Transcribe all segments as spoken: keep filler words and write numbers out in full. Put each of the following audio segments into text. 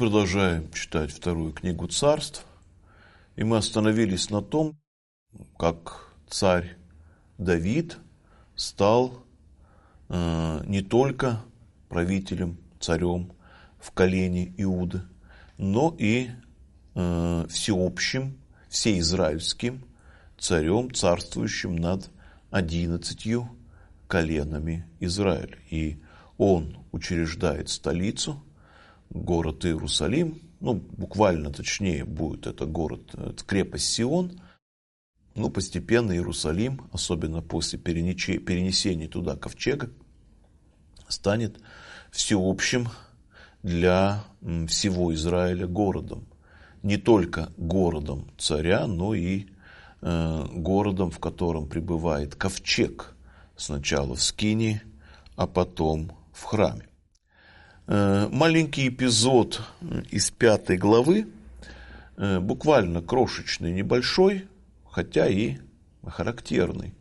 продолжаем читать вторую книгу Царств, и мы остановились на том, как царь Давид стал э, не только правителем, царем в колене Иуды, но и э, всеобщим, всеизраильским царем, царствующим над одиннадцатью коленами Израиля. И он учреждает столицу, город Иерусалим, ну, буквально точнее будет это город, это крепость Сион. Ну, постепенно Иерусалим, особенно после перенесения туда ковчега, станет всеобщим для всего Израиля городом. Не только городом царя, но и э, городом, в котором пребывает ковчег. Сначала в скинии, а потом в храме. Маленький эпизод из пятой главы, буквально крошечный, небольшой, хотя и характерный.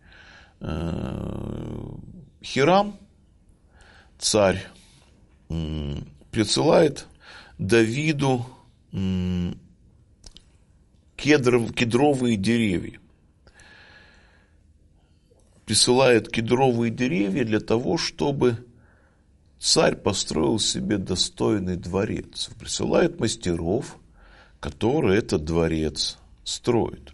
Хирам, царь, присылает Давиду кедров, кедровые деревья. Присылает кедровые деревья для того, чтобы царь построил себе достойный дворец. Присылает мастеров, которые этот дворец строят.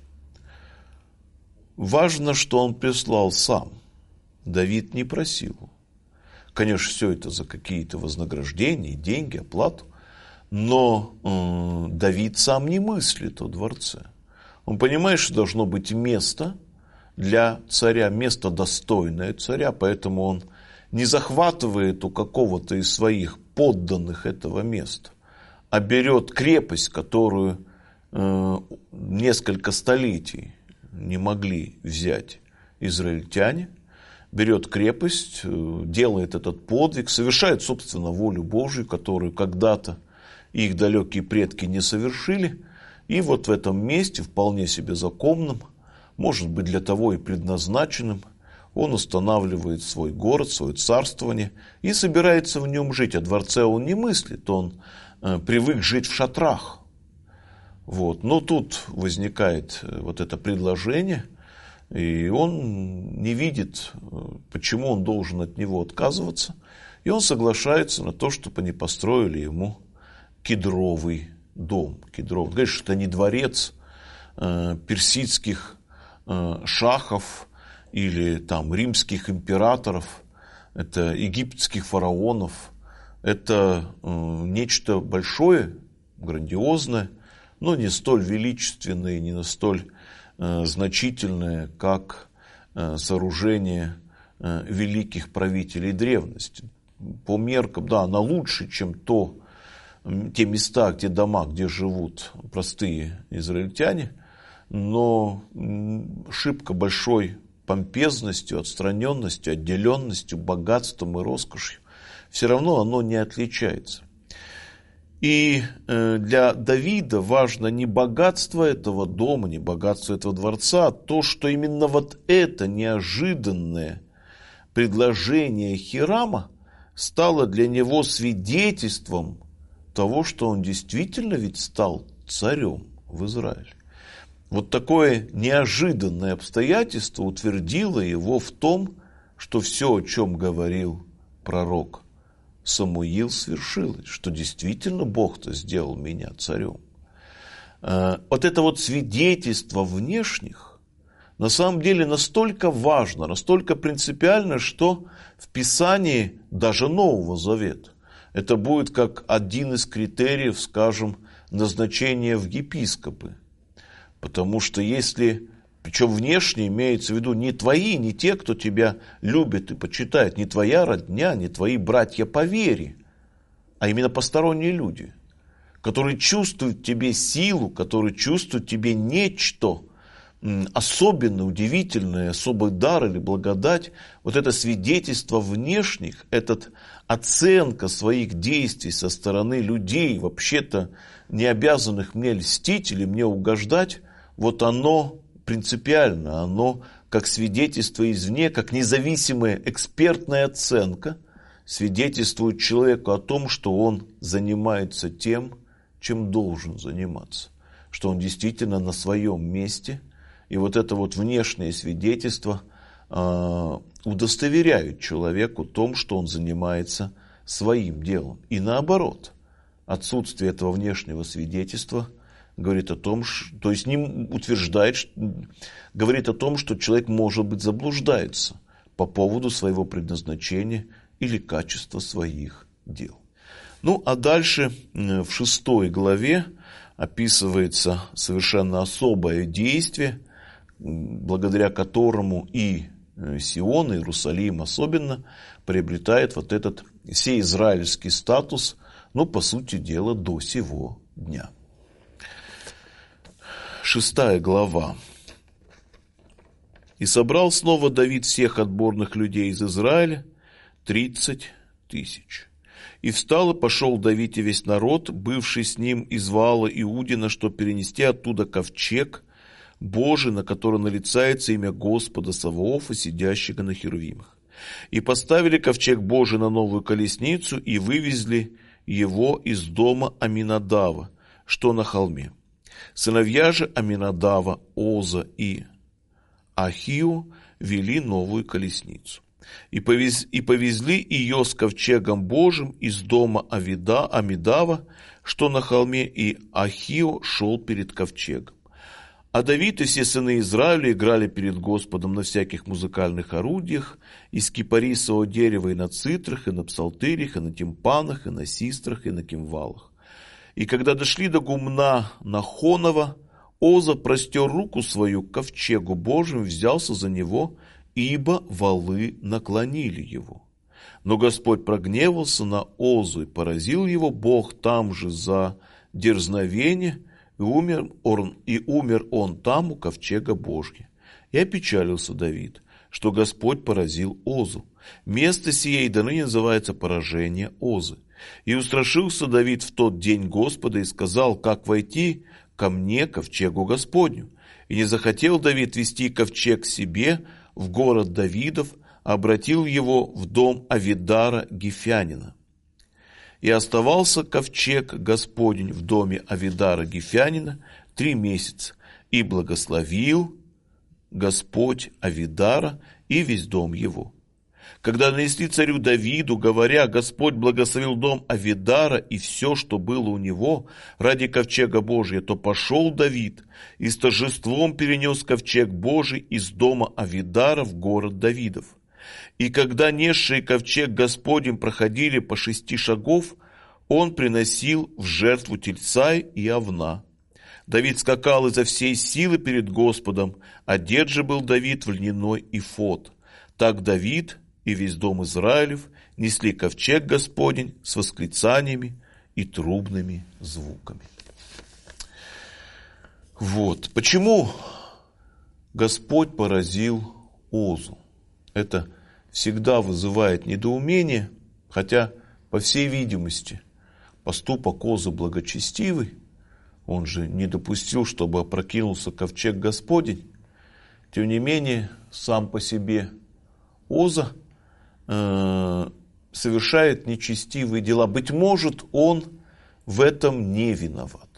Важно, что он прислал сам. Давид не просил. Конечно, все это за какие-то вознаграждения, деньги, оплату. Но э, Давид сам не мыслит о дворце. Он понимает, что должно быть место для царя, место достойное царя, поэтому он не захватывает у какого-то из своих подданных этого места, а берет крепость, которую э, несколько столетий не могли взять израильтяне, берет крепость, э, делает этот подвиг, совершает, собственно, волю Божию, которую когда-то их далекие предки не совершили, и вот в этом месте, вполне себе законном, может быть, для того и предназначенным, он устанавливает свой город, свое царствование и собирается в нем жить. О дворце он не мыслит, он э, привык жить в шатрах. Вот. Но тут возникает вот это предложение, и он не видит, почему он должен от него отказываться. И он соглашается на то, чтобы они построили ему кедровый дом. Кедровый. Конечно, это не дворец э, персидских э, шахов, или там римских императоров, это египетских фараонов, это э, нечто большое, грандиозное, но не столь величественное, не столь э, значительное, как э, сооружение э, великих правителей древности. По меркам, да, она лучше, чем то, те места, те дома, где живут простые израильтяне, но шибко большой помпезностью, отстраненностью, отделенностью, богатством и роскошью, все равно оно не отличается. И для Давида важно не богатство этого дома, не богатство этого дворца, а то, что именно вот это неожиданное предложение Хирама стало для него свидетельством того, что он действительно ведь стал царем в Израиле. Вот такое неожиданное обстоятельство утвердило его в том, что все, о чем говорил пророк Самуил, свершилось, что действительно Бог-то сделал меня царем. Вот это вот свидетельство внешних на самом деле настолько важно, настолько принципиально, что в Писании даже Нового Завета это будет как один из критериев, скажем, назначения в епископы. Потому что если, причем внешне имеется в виду не твои, не те, кто тебя любит и почитает, не твоя родня, не твои братья по вере, а именно посторонние люди, которые чувствуют в тебе силу, которые чувствуют в тебе нечто особенное, удивительное, особый дар или благодать, вот это свидетельство внешних, эта оценка своих действий со стороны людей, вообще-то не обязанных мне льстить или мне угождать, вот оно принципиально, оно как свидетельство извне, как независимая экспертная оценка свидетельствует человеку о том, что он занимается тем, чем должен заниматься, что он действительно на своем месте, и вот это вот внешнее свидетельство э, удостоверяет человеку в том, что он занимается своим делом. И наоборот, отсутствие этого внешнего свидетельства говорит о том, что, то есть не утверждает, говорит о том, что человек, может быть, заблуждается по поводу своего предназначения или качества своих дел. Ну, а дальше в шестой главе описывается совершенно особое действие, благодаря которому и Сион, и Иерусалим особенно приобретает вот этот всеизраильский статус, ну, по сути дела, до сего дня. Шестая глава. «И собрал снова Давид всех отборных людей из Израиля, тридцать тысяч. И встал и пошел Давид и весь народ, бывший с ним из Ваала Иудина, чтобы перенести оттуда ковчег Божий, на который нарицается имя Господа Саваофа, сидящего на херувимах. И поставили ковчег Божий на новую колесницу и вывезли его из дома Аминадава, что на холме. Сыновья же Аминадава, Оза и Ахио вели новую колесницу. И, повез, и повезли ее с ковчегом Божьим из дома Авида, Амидава, что на холме, и Ахио шел перед ковчегом. А Давид и все сыны Израиля играли перед Господом на всяких музыкальных орудиях, из кипарисового дерева и на цитрах, и на псалтырях, и на тимпанах, и на систрах, и на кимвалах. И когда дошли до гумна Нахонова, Оза простер руку свою к ковчегу Божьему, взялся за него, ибо валы наклонили его. Но Господь прогневался на Озу, и поразил его Бог там же за дерзновение, и умер он, и умер он там у ковчега Божьего. И опечалился Давид, что Господь поразил Озу. Место сие и до ныне называется поражение Озы. И устрашился Давид в тот день Господа и сказал, как войти ко мне, ковчегу Господню. И не захотел Давид вести ковчег себе в город Давидов, а обратил его в дом Авидара Гифянина. И оставался ковчег Господень в доме Авидара Гифянина три месяца, и благословил Господь Авидара и весь дом его. Когда нанесли царю Давиду, говоря, Господь благословил дом Авидара и все, что было у него, ради ковчега Божия, то пошел Давид и с торжеством перенес ковчег Божий из дома Авидара в город Давидов. И когда несшие ковчег Господень проходили по шести шагов, он приносил в жертву тельца и овна. Давид скакал изо всей силы перед Господом, одет же был Давид в льняной эфод. Так Давид и весь дом Израилев несли ковчег Господень с восклицаниями и трубными звуками. Вот. Почему Господь поразил Озу? Это всегда вызывает недоумение, хотя, по всей видимости, поступок Озы благочестивый, он же не допустил, чтобы опрокинулся ковчег Господень. Тем не менее, сам по себе Оза э, совершает нечестивые дела. Быть может, он в этом не виноват.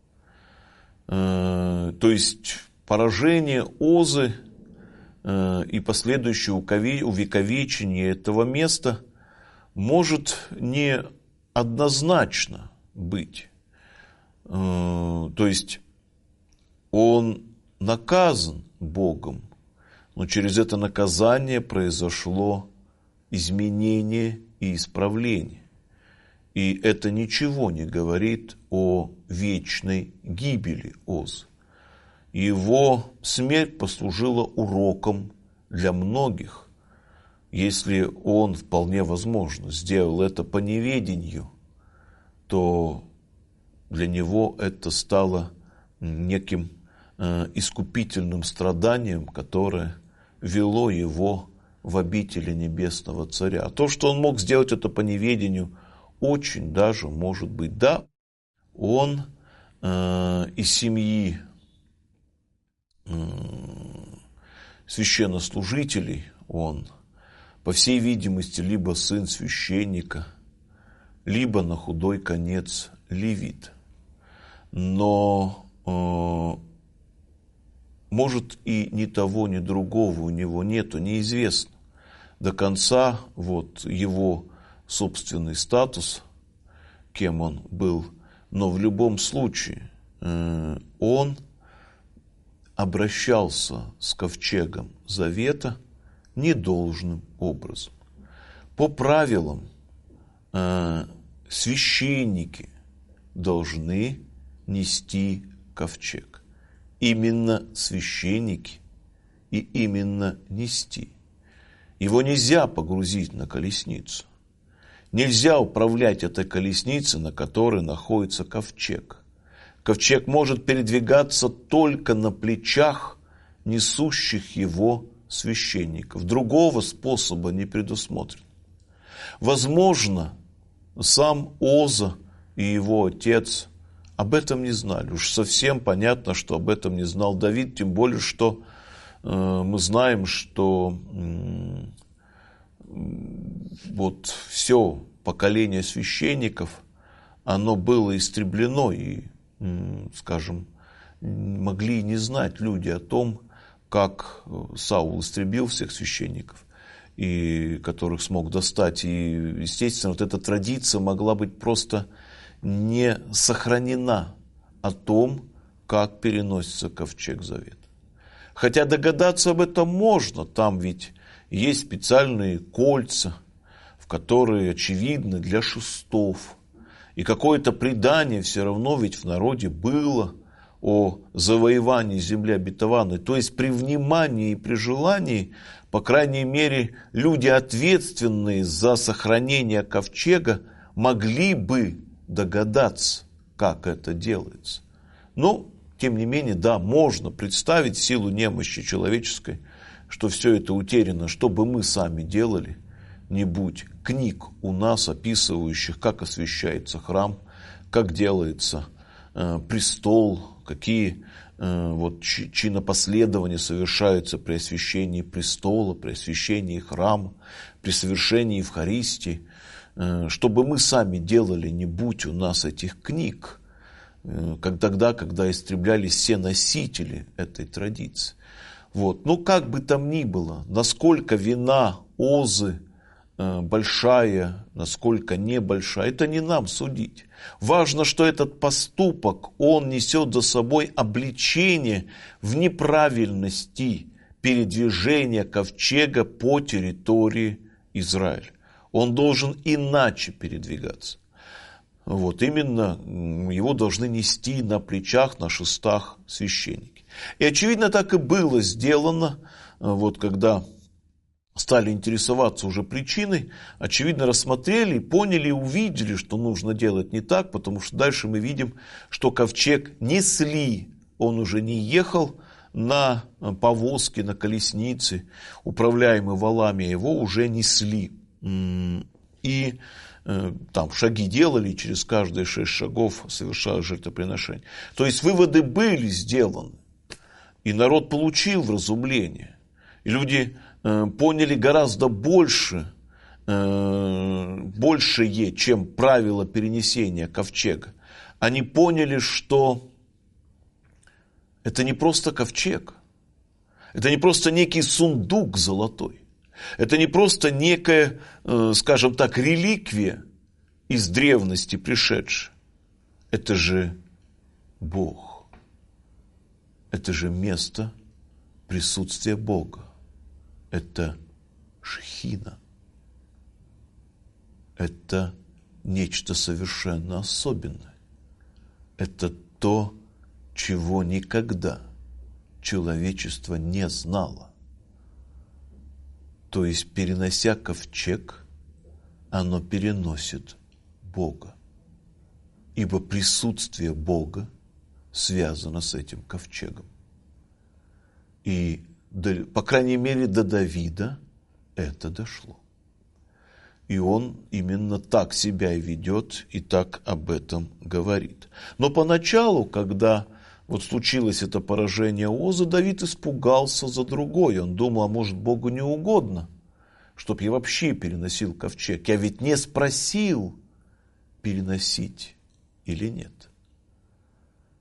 Э, то есть, поражение Озы э, и последующее увековечение этого места может не однозначно быть. Э, то есть, он наказан Богом, но через это наказание произошло изменение и исправление. И это ничего не говорит о вечной гибели Озы. Его смерть послужила уроком для многих, если он, вполне возможно, сделал это по неведению, то для него это стало неким э, искупительным страданием, которое вело его в обители Небесного Царя. А то, что он мог сделать это по неведению, очень даже может быть. Да, он э, из семьи э, священнослужителей, он, по всей видимости, либо сын священника, либо на худой конец левит. но э, может и ни того, ни другого у него нету, неизвестно до конца вот его собственный статус, кем он был, но в любом случае э, он обращался с ковчегом завета недолжным образом. По правилам э, священники должны нести ковчег. Именно священники и именно нести. Его нельзя погрузить на колесницу. Нельзя управлять этой колесницей, на которой находится ковчег. Ковчег может передвигаться только на плечах несущих его священников. Другого способа не предусмотрено. Возможно, сам Оза и его отец об этом не знали. Уж совсем понятно, что об этом не знал Давид, тем более, что э, мы знаем, что э, вот все поколение священников, оно было истреблено, и, э, скажем, могли не знать люди о том, как Саул истребил всех священников, и которых смог достать. И, естественно, вот эта традиция могла быть просто не сохранена о том, как переносится ковчег завета. Хотя догадаться об этом можно, там ведь есть специальные кольца, в которые, очевидно, для шестов. И какое-то предание все равно ведь в народе было о завоевании земли обетованной. То есть при внимании и при желании, по крайней мере, люди, ответственные за сохранение ковчега, могли бы догадаться, как это делается. Но, тем не менее, да, можно представить в силу немощи человеческой, что все это утеряно, что бы мы сами делали, не будь книг у нас, описывающих, как освящается храм, как делается э, престол, какие э, вот, чинопоследования совершаются при освящении престола, при освящении храма, при совершении Евхаристии. Э, чтобы мы сами делали, не будь у нас этих книг, э, как тогда, когда истреблялись все носители этой традиции. Вот. Но как бы там ни было, насколько вина Озы э, большая, насколько небольшая, это не нам судить. Важно, что этот поступок, он несет за собой обличение в неправильности передвижения ковчега по территории Израиля. Он должен иначе передвигаться. Вот, именно его должны нести на плечах, на шестах священники. И очевидно, так и было сделано, вот, когда стали интересоваться уже причиной, очевидно, рассмотрели, поняли и увидели, что нужно делать не так, потому что дальше мы видим, что ковчег несли, он уже не ехал на повозке, на колеснице, управляемой валами, его уже несли. И там шаги делали, и через каждые шесть шагов совершали жертвоприношение. То есть выводы были сделаны, и народ получил вразумление, и люди поняли гораздо больше, большее, чем правило перенесения ковчега. Они поняли, что это не просто ковчег, это не просто некий сундук золотой, это не просто некая, скажем так, реликвия из древности пришедшая. Это же Бог, это же место присутствия Бога. Это шхина. Это нечто совершенно особенное. Это то, чего никогда человечество не знало. То есть, перенося ковчег, оно переносит Бога. Ибо присутствие Бога связано с этим ковчегом. И по крайней мере, до Давида это дошло. И он именно так себя и ведет, и так об этом говорит. Но поначалу, когда вот случилось это поражение Озы, Давид испугался за другое. Он думал, а может, Богу не угодно, чтоб я вообще переносил ковчег. Я ведь не спросил, переносить или нет.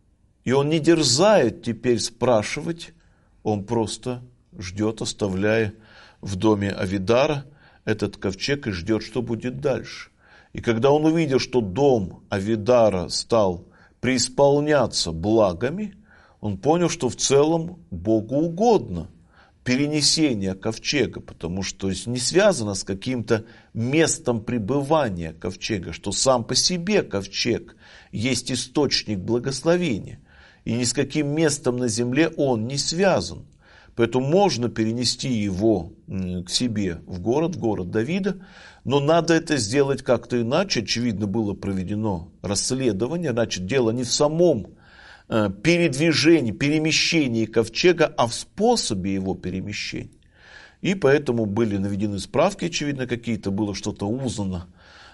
И он не дерзает теперь спрашивать, он просто ждет, оставляя в доме Авидара этот ковчег, и ждет, что будет дальше. И когда он увидел, что дом Авидара стал преисполняться благами, он понял, что в целом Богу угодно перенесение ковчега, потому что не связано с каким-то местом пребывания ковчега, что сам по себе ковчег есть источник благословения, и ни с каким местом на земле он не связан. Поэтому можно перенести его к себе в город, в город Давида, но надо это сделать как-то иначе. Очевидно, было проведено расследование, значит, дело не в самом передвижении, перемещении ковчега, а в способе его перемещения. И поэтому были наведены справки, очевидно, какие-то, было что-то узнано,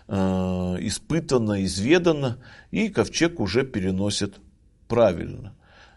испытано, изведано, и ковчег уже переносит правильно.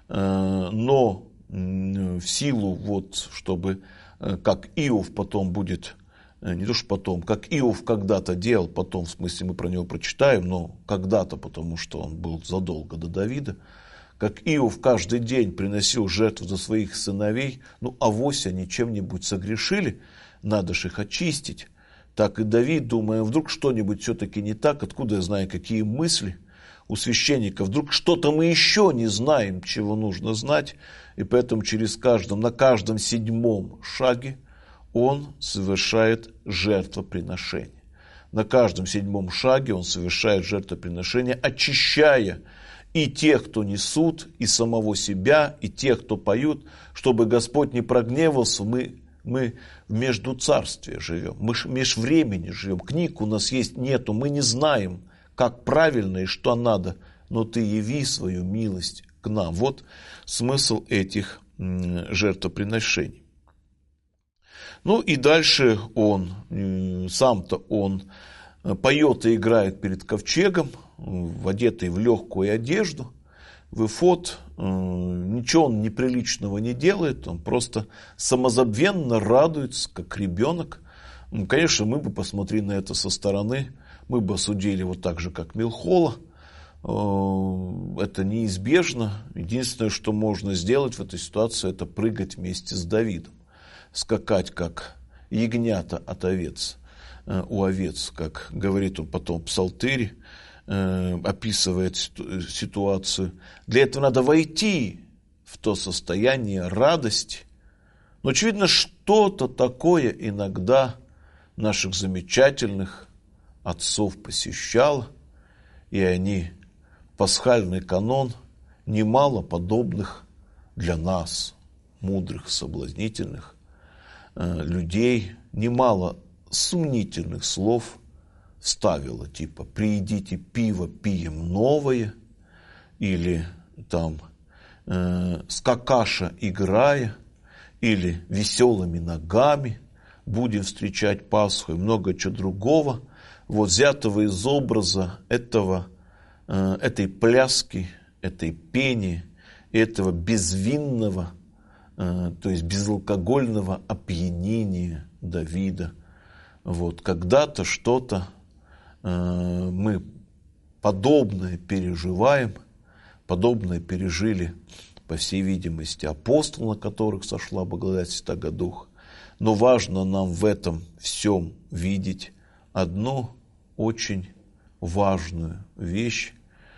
Но в силу, вот, чтобы, как Иов потом будет, не то что потом, как Иов когда-то делал, потом, в смысле, мы про него прочитаем, но когда-то, потому что он был задолго до Давида, как Иов каждый день приносил жертву за своих сыновей, ну, авось они чем-нибудь согрешили, надо же их очистить. Так и Давид, думая, вдруг что-нибудь все-таки не так, откуда я знаю, какие мысли у священника, вдруг что-то мы еще не знаем, чего нужно знать, и поэтому через каждом, на каждом седьмом шаге он совершает жертвоприношение. На каждом седьмом шаге он совершает жертвоприношение, очищая и тех, кто несут, и самого себя, и тех, кто поют, чтобы Господь не прогневался. Мы, мы в междуцарстве живем, мы в межвремени живем. Книг у нас есть нету, мы не знаем, как правильно и что надо, но ты яви свою милость к нам. Вот смысл этих жертвоприношений. Ну и дальше он, сам-то он поет и играет перед ковчегом, одетый в легкую одежду, в эфод, ничего он неприличного не делает, он просто самозабвенно радуется, как ребенок. Конечно, мы бы посмотрели на это со стороны, мы бы осудили вот так же, как Милхола. Это неизбежно. Единственное, что можно сделать в этой ситуации, это прыгать вместе с Давидом, скакать как ягнята от овец, у овец, как говорит он потом в Псалтире, описывает ситуацию. Для этого надо войти в то состояние радости. Но, очевидно, что-то такое иногда наших замечательных отцов посещало, и они пасхальный канон немало подобных для нас, мудрых, соблазнительных людей, немало сомнительных слов ставила, типа «приедите пиво, пием новое», или там э, «скакаша играя», или «веселыми ногами будем встречать Пасху», и много чего другого, вот взятого из образа этого, э, этой пляски, этой пени, этого безвинного, э, то есть безалкогольного опьянения Давида. Вот, когда-то что-то э, мы подобное переживаем, подобное пережили, по всей видимости, апостолы, на которых сошла благодать Святаго Духа. Но важно нам в этом всем видеть одну очень важную вещь.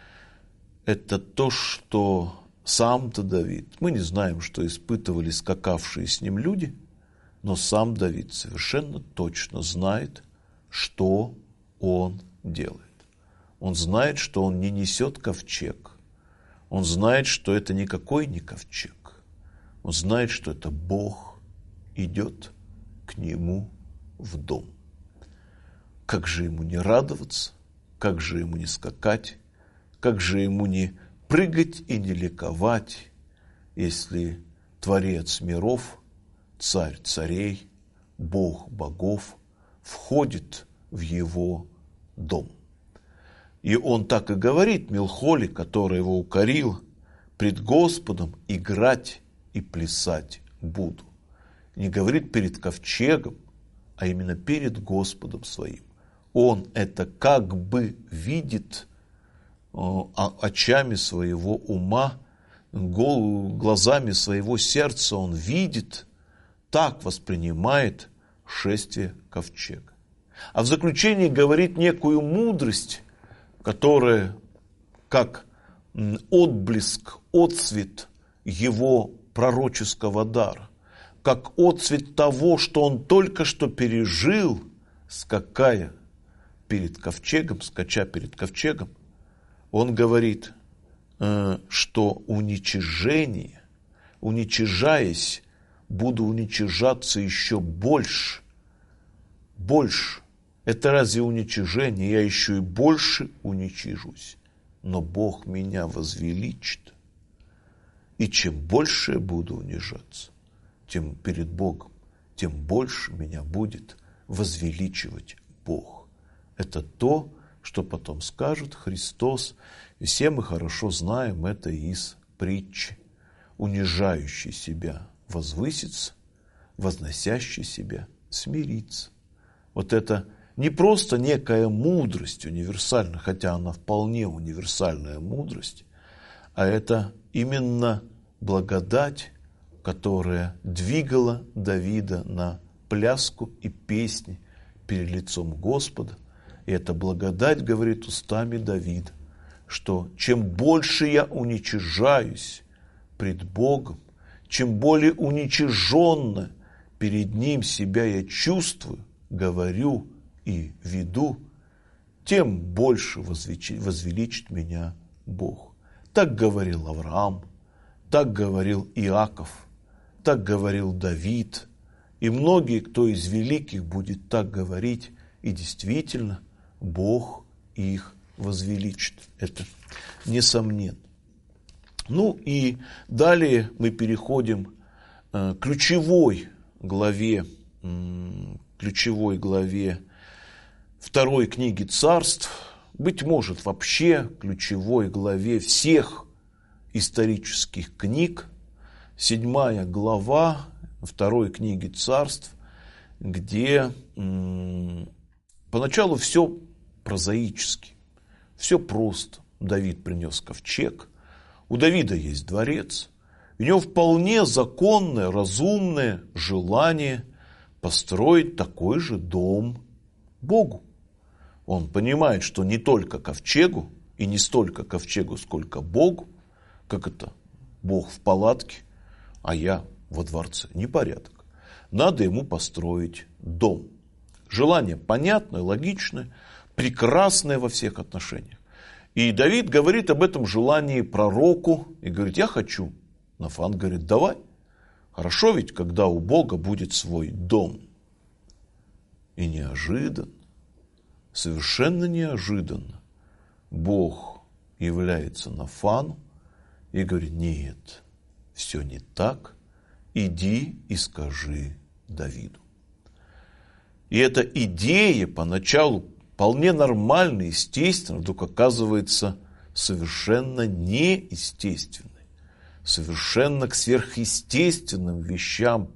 Это то, что сам-то Давид, мы не знаем, что испытывали скакавшие с ним люди, но сам Давид совершенно точно знает, что он делает. Он знает, что он не несет ковчег. Он знает, что это никакой не ковчег. Он знает, что это Бог идет к нему в дом. Как же ему не радоваться, как же ему не скакать, как же ему не прыгать и не ликовать, если Творец миров, Царь царей, Бог богов входит в его дом. И он так и говорит Милхоле, которая его укорила: пред Господом играть и плясать буду. Не говорит перед ковчегом, а именно перед Господом своим. Он это как бы видит очами своего ума, глазами своего сердца он видит, так воспринимает шествие ковчега. А в заключении говорит некую мудрость, которая как отблеск, отцвет его пророческого дара, как отцвет того, что он только что пережил, скакая перед ковчегом, скача перед ковчегом, он говорит, что уничижение, уничижаясь, буду уничижаться еще больше, больше. Это разве уничижение? Я еще и больше уничижусь. Но Бог меня возвеличит. И чем больше я буду унижаться, тем перед Богом, тем больше меня будет возвеличивать Бог. Это то, что потом скажет Христос. И все мы хорошо знаем это из притчи. Унижающий себя возвысится, возносящий себя смирится. Вот это не просто некая мудрость универсальная, хотя она вполне универсальная мудрость, а это именно благодать, которая двигала Давида на пляску и песни перед лицом Господа. И эта благодать говорит устами Давида, что чем больше я уничижаюсь пред Богом, чем более уничиженно перед Ним себя я чувствую, говорю и веду, тем больше возвеличит меня Бог. Так говорил Авраам, так говорил Иаков, так говорил Давид, и многие, кто из великих, будет так говорить, и действительно Бог их возвеличит. Это несомненно. Ну и далее мы переходим к ключевой главе, ключевой главе второй книги Царств, быть может, вообще ключевой главе всех исторических книг, седьмая глава второй книги Царств, где м, поначалу все прозаически, все просто. Давид принес ковчег, у Давида есть дворец, у него вполне законное, разумное желание построить такой же дом Богу. Он понимает, что не только ковчегу, и не столько ковчегу, сколько Богу, как это Бог в палатке, а я во дворце. Непорядок. Надо ему построить дом. Желание понятное, логичное, прекрасное во всех отношениях. И Давид говорит об этом желании пророку и говорит, я хочу. Нафан говорит, давай. Хорошо ведь, когда у Бога будет свой дом. И неожиданно, совершенно неожиданно, Бог является Нафану и говорит, нет, все не так, иди и скажи Давиду. И эта идея поначалу вполне нормальная, естественная, вдруг оказывается совершенно неестественной, совершенно к сверхъестественным вещам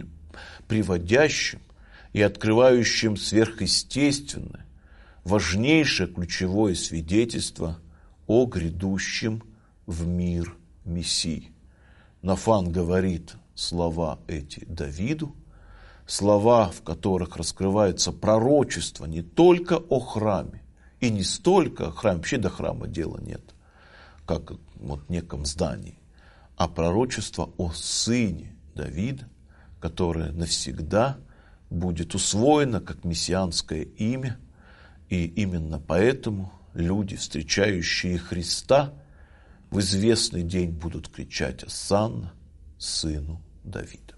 приводящим и открывающим сверхъестественное, важнейшее ключевое свидетельство о грядущем в мир Мессии. Нафан говорит слова эти Давиду, слова, в которых раскрывается пророчество не только о храме, и не столько о храме, вообще до храма дела нет, как вот в неком здании, а пророчество о сыне Давида, которое навсегда будет усвоено как мессианское имя, и именно поэтому люди, встречающие Христа, в известный день будут кричать «Осанна, сыну Давида».